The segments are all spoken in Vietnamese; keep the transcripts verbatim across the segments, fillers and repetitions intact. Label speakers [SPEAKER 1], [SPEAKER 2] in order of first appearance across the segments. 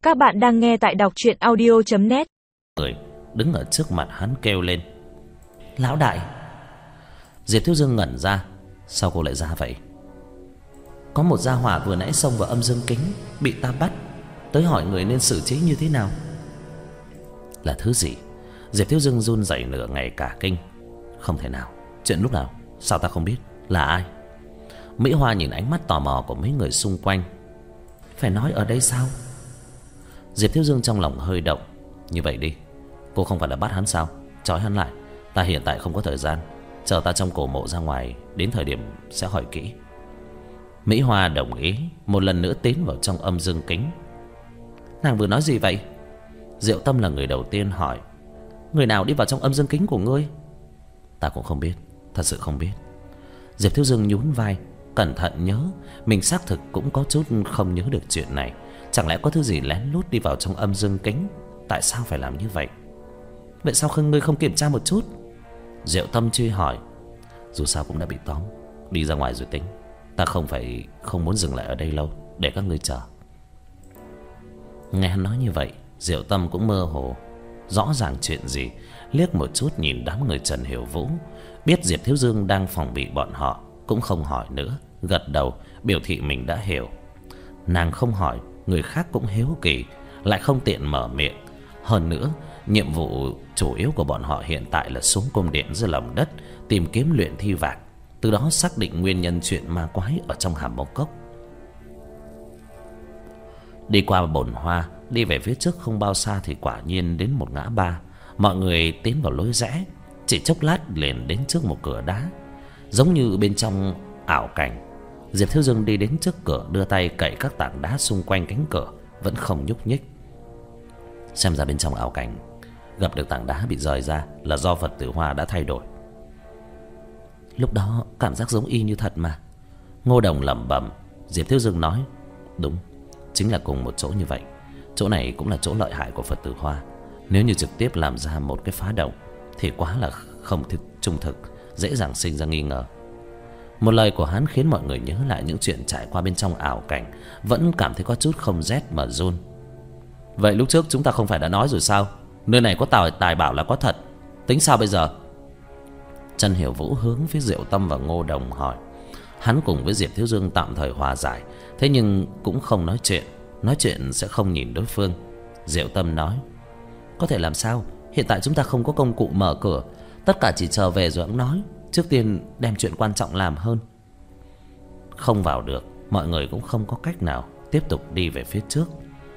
[SPEAKER 1] Các bạn đang nghe tại đọc truyện audio chấm net.
[SPEAKER 2] Người đứng ở trước mặt hắn kêu lên: "Lão đại!" Diệp Thiếu Dương ngẩn ra. Sao cô lại ra vậy? Có một gia hỏa vừa nãy xông vào âm dương kính, bị ta bắt. Tới hỏi người nên xử trí như thế nào. Là thứ gì? Diệp Thiếu Dương run rẩy nửa ngày cả kinh. Không thể nào. Chuyện lúc nào? Sao ta không biết? Là ai? Mỹ Hoa nhìn ánh mắt tò mò của mấy người xung quanh. Phải nói ở đây sao? Diệp Thiếu Dương trong lòng hơi động. Như vậy đi, cô không phải là bắt hắn sao? Trói hắn lại. Ta hiện tại không có thời gian. Chờ ta trong cổ mộ ra ngoài, đến thời điểm sẽ hỏi kỹ. Mỹ Hoa đồng ý. Một lần nữa tiến vào trong âm dương kính. Nàng vừa nói gì vậy? Diệu Tâm là người đầu tiên hỏi. Người nào đi vào trong âm dương kính của ngươi? Ta cũng không biết. Thật sự không biết. Diệp Thiếu Dương nhún vai, cẩn thận nhớ. Mình xác thực cũng có chút không nhớ được chuyện này. Chẳng lẽ có thứ gì lén lút đi vào trong âm dương kính? Tại sao phải làm như vậy? Vậy sao không ngươi không kiểm tra một chút? Diệu Tâm truy hỏi. Dù sao cũng đã bị tóm, đi ra ngoài rồi tính. Ta không phải không muốn dừng lại ở đây lâu để các ngươi chờ. Nghe hắn nói như vậy, Diệu Tâm cũng mơ hồ rõ ràng chuyện gì. Liếc một chút nhìn đám người Trần Hiểu Vũ, biết Diệp Thiếu Dương đang phòng bị bọn họ, cũng không hỏi nữa, gật đầu biểu thị mình đã hiểu. Nàng không hỏi, người khác cũng hiếu kỳ, lại không tiện mở miệng. Hơn nữa, nhiệm vụ chủ yếu của bọn họ hiện tại là xuống cung điện dưới lòng đất, tìm kiếm luyện thi vạc, từ đó xác định nguyên nhân chuyện ma quái ở trong hàm mộ cốc. Đi qua bồn hoa, đi về phía trước không bao xa thì quả nhiên đến một ngã ba. Mọi người tiến vào lối rẽ, chỉ chốc lát liền đến trước một cửa đá, giống như bên trong ảo cảnh. Diệp Thiếu Dương đi đến trước cửa, đưa tay cậy các tảng đá xung quanh cánh cửa, vẫn không nhúc nhích. Xem ra bên trong ảo cảnh, gặp được tảng đá bị rời ra là do Phật Tử Hoa đã thay đổi. Lúc đó cảm giác giống y như thật mà. Ngô Đồng lẩm bẩm. Diệp Thiếu Dương nói. Đúng, chính là cùng một chỗ như vậy. Chỗ này cũng là chỗ lợi hại của Phật Tử Hoa. Nếu như trực tiếp làm ra một cái phá động thì quá là không thực trung thực, dễ dàng sinh ra nghi ngờ. Một lời của hắn khiến mọi người nhớ lại những chuyện trải qua bên trong ảo cảnh, vẫn cảm thấy có chút không rét mà run. Vậy lúc trước chúng ta không phải đã nói rồi sao? Nơi này có tài tài bảo là có thật. Tính sao bây giờ? Trần Hiểu Vũ hướng phía Diệu Tâm và Ngô Đồng hỏi. Hắn cùng với Diệp Thiếu Dương tạm thời hòa giải, thế nhưng cũng không nói chuyện. Nói chuyện sẽ không nhìn đối phương. Diệu Tâm nói. Có thể làm sao? Hiện tại chúng ta không có công cụ mở cửa. Tất cả chỉ chờ về rồi ông nói. Trước tiên đem chuyện quan trọng làm hơn. Không vào được, mọi người cũng không có cách nào, tiếp tục đi về phía trước.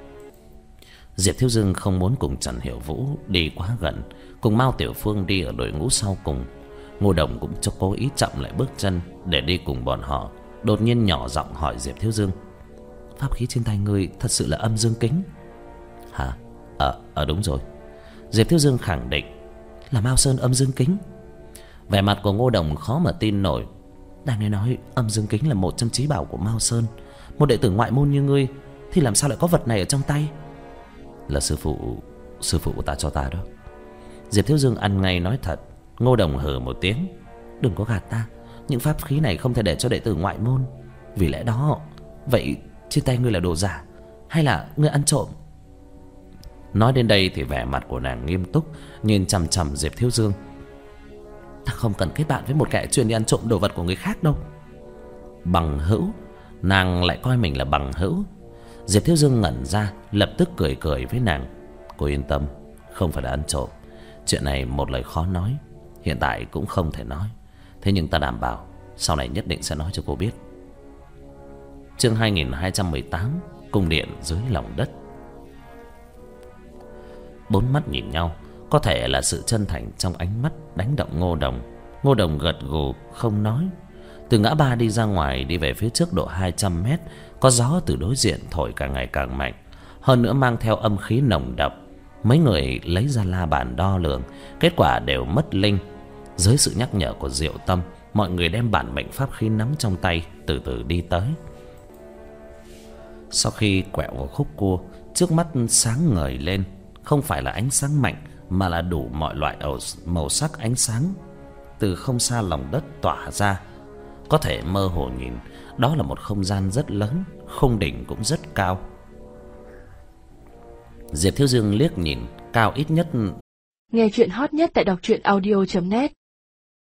[SPEAKER 2] Diệp Thiếu Dương không muốn cùng Trần Hiểu Vũ đi quá gần, cùng Mao Tiểu Phương đi ở đội ngũ sau cùng. Ngô Đồng cũng cho cố ý chậm lại bước chân để đi cùng bọn họ. Đột nhiên nhỏ giọng hỏi Diệp Thiếu Dương. Pháp khí trên tay ngươi thật sự là âm dương kính? Hả? Ờ, à, à, đúng rồi. Diệp Thiếu Dương khẳng định. Là Mao Sơn âm dương kính? Vẻ mặt của Ngô Đồng khó mà tin nổi. Đang nghe nói âm dương kính là một trong chí bảo của Mao Sơn. Một đệ tử ngoại môn như ngươi thì làm sao lại có vật này ở trong tay? Là sư phụ Sư phụ của ta cho ta đó. Diệp Thiếu Dương ăn ngay nói thật. Ngô Đồng hừ một tiếng. Đừng có gạt ta, những pháp khí này không thể để cho đệ tử ngoại môn. Vì lẽ đó, vậy trên tay ngươi là đồ giả hay là ngươi ăn trộm? Nói đến đây thì vẻ mặt của nàng nghiêm túc, nhìn chằm chằm Diệp Thiếu Dương. Ta không cần kết bạn với một kẻ chuyên đi ăn trộm đồ vật của người khác đâu. Bằng hữu? Nàng lại coi mình là bằng hữu? Diệp Thiếu Dương ngẩn ra, lập tức cười cười với nàng. Cô yên tâm, không phải là ăn trộm. Chuyện này một lời khó nói, hiện tại cũng không thể nói. Thế nhưng ta đảm bảo sau này nhất định sẽ nói cho cô biết. Chương hai nghìn hai trăm mười tám, cung điện dưới lòng đất. Bốn mắt nhìn nhau, có thể là sự chân thành trong ánh mắt đánh động Ngô Đồng. Ngô Đồng gật gù không nói. Từ ngã ba đi ra ngoài, đi về phía trước độ hai trăm mét, có gió từ đối diện thổi càng ngày càng mạnh, hơn nữa mang theo âm khí nồng đậm. Mấy người lấy ra la bàn đo lường, kết quả đều mất linh. Dưới sự nhắc nhở của Diệu Tâm, mọi người đem bản mệnh pháp khí nắm trong tay, từ từ đi tới. Sau khi quẹo vào khúc cua, trước mắt sáng ngời lên. Không phải là ánh sáng mạnh, mà là đủ mọi loại màu sắc ánh sáng từ không xa lòng đất tỏa ra. Có thể mơ hồ nhìn, đó là một không gian rất lớn, khung đỉnh cũng rất cao. Diệp Thiếu Dương liếc nhìn, cao ít nhất.
[SPEAKER 3] Nghe chuyện hot nhất tại đọc truyện audio chấm net.